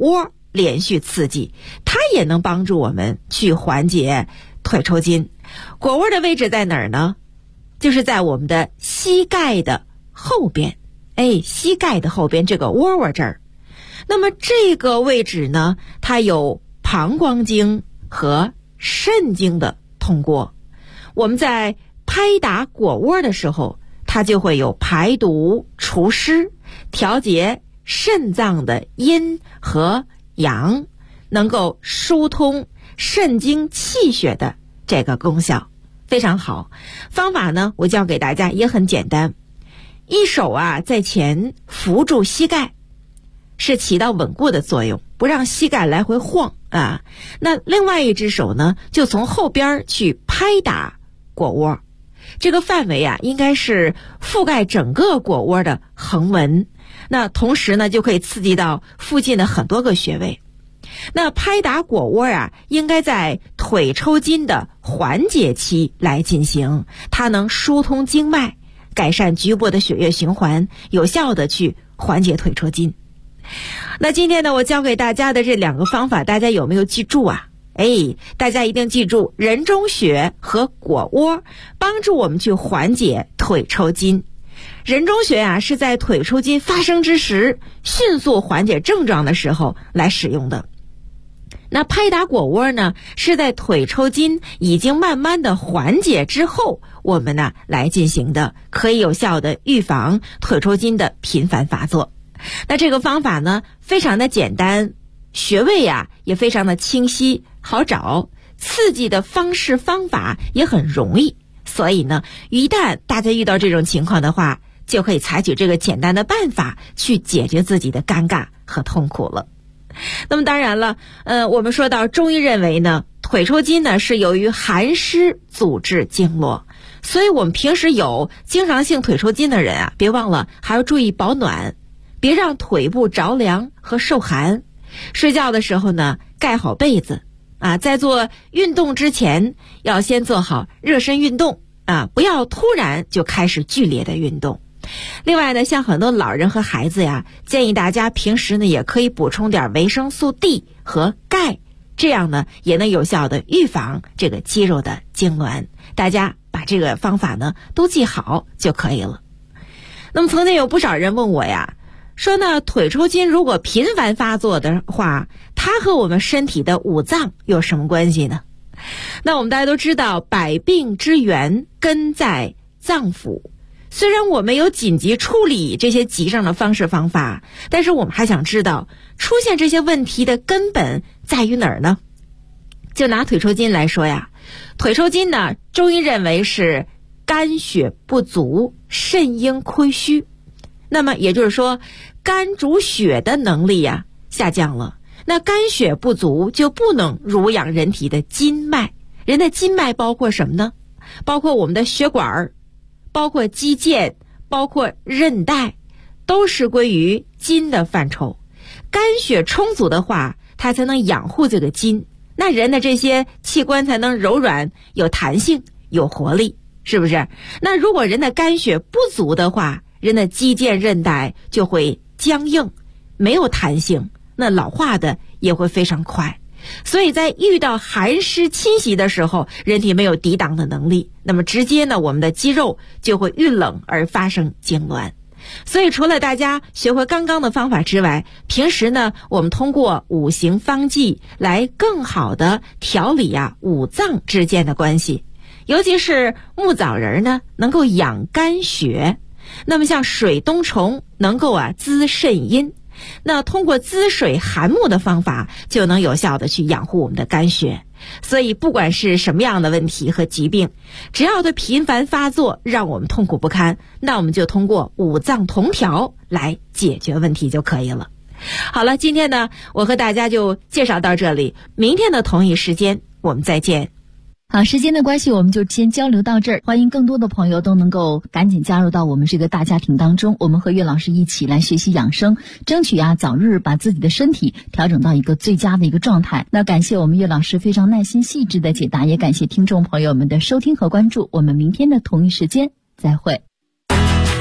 连续刺激，它也能帮助我们去缓解腿抽筋。果窝的位置在哪儿呢？就是在我们的膝盖的后边，膝盖的后边这个窝窝这儿。那么这个位置呢，它有膀胱经和肾经的通过。我们在拍打果窝的时候，它就会有排毒除湿、调节肾脏的阴和阳，能够疏通肾经气血的这个功效，非常好。方法呢，我教给大家也很简单，一手在前扶住膝盖，是起到稳固的作用，不让膝盖来回晃啊。那另外一只手呢，就从后边去拍打果窝，这个范围应该是覆盖整个果窝的横纹。那同时呢，就可以刺激到附近的很多个穴位。那拍打果窝应该在腿抽筋的缓解期来进行，它能疏通经脉，改善局部的血液循环，有效的去缓解腿抽筋。那今天呢，我教给大家的这2个方法，大家有没有记住大家一定记住人中穴和果窝，帮助我们去缓解腿抽筋。人中穴是在腿抽筋发生之时，迅速缓解症状的时候来使用的。那拍打果窝呢，是在腿抽筋已经慢慢的缓解之后，我们呢来进行的，可以有效的预防腿抽筋的频繁发作。那这个方法呢，非常的简单，穴位也非常的清晰好找，刺激的方式方法也很容易。所以呢，一旦大家遇到这种情况的话，就可以采取这个简单的办法去解决自己的尴尬和痛苦了。那么当然了，我们说到中医认为呢，腿抽筋呢是由于寒湿阻滞经络，所以我们平时有经常性腿抽筋的人别忘了还要注意保暖，别让腿部着凉和受寒。睡觉的时候呢，盖好被子在做运动之前要先做好热身运动不要突然就开始剧烈的运动。另外呢，像很多老人和孩子建议大家平时呢也可以补充点维生素 D 和钙，这样呢也能有效的预防这个肌肉的痉挛。大家把这个方法呢都记好就可以了。那么曾经有不少人问我说呢，腿抽筋如果频繁发作的话，它和我们身体的五脏有什么关系呢？那我们大家都知道，百病之源根在脏腑。虽然我们有紧急处理这些急症的方式方法，但是我们还想知道出现这些问题的根本在于哪儿呢？就拿腿抽筋来说腿抽筋呢，中医认为是肝血不足，肾阴亏虚。那么也就是说，肝主血的能力下降了，那肝血不足就不能濡养人体的筋脉。人的筋脉包括什么呢？包括我们的血管，包括肌腱，包括韧带，都是归于筋的范畴。肝血充足的话，它才能养护这个筋，那人的这些器官才能柔软、有弹性、有活力，是不是？那如果人的肝血不足的话，人的肌腱韧带就会僵硬，没有弹性，那老化的也会非常快。所以在遇到寒湿侵袭的时候，人体没有抵挡的能力，那么直接呢，我们的肌肉就会遇冷而发生痉挛。所以除了大家学会刚刚的方法之外，平时呢，我们通过五行方剂来更好的调理五脏之间的关系。尤其是木枣仁呢，能够养肝血。那么像水冬虫能够滋肾阴，那通过滋水涵木的方法，就能有效的去养护我们的肝血。所以不管是什么样的问题和疾病，只要它频繁发作，让我们痛苦不堪，那我们就通过五脏同调来解决问题就可以了。好了，今天呢，我和大家就介绍到这里，明天的同一时间我们再见。 好，时间的关系，我们就先交流到这儿。欢迎更多的朋友都能够赶紧加入到我们这个大家庭当中，我们和岳老师一起来学习养生，争取早日把自己的身体调整到一个最佳的一个状态。那感谢我们岳老师非常耐心细致的解答，也感谢听众朋友们的收听和关注。我们明天的同一时间再会。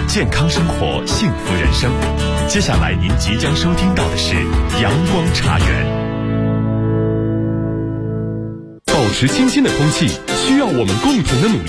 健康生活，幸福人生。接下来您即将收听到的是阳光茶园。保持清新的空气，需要我们共同的努力。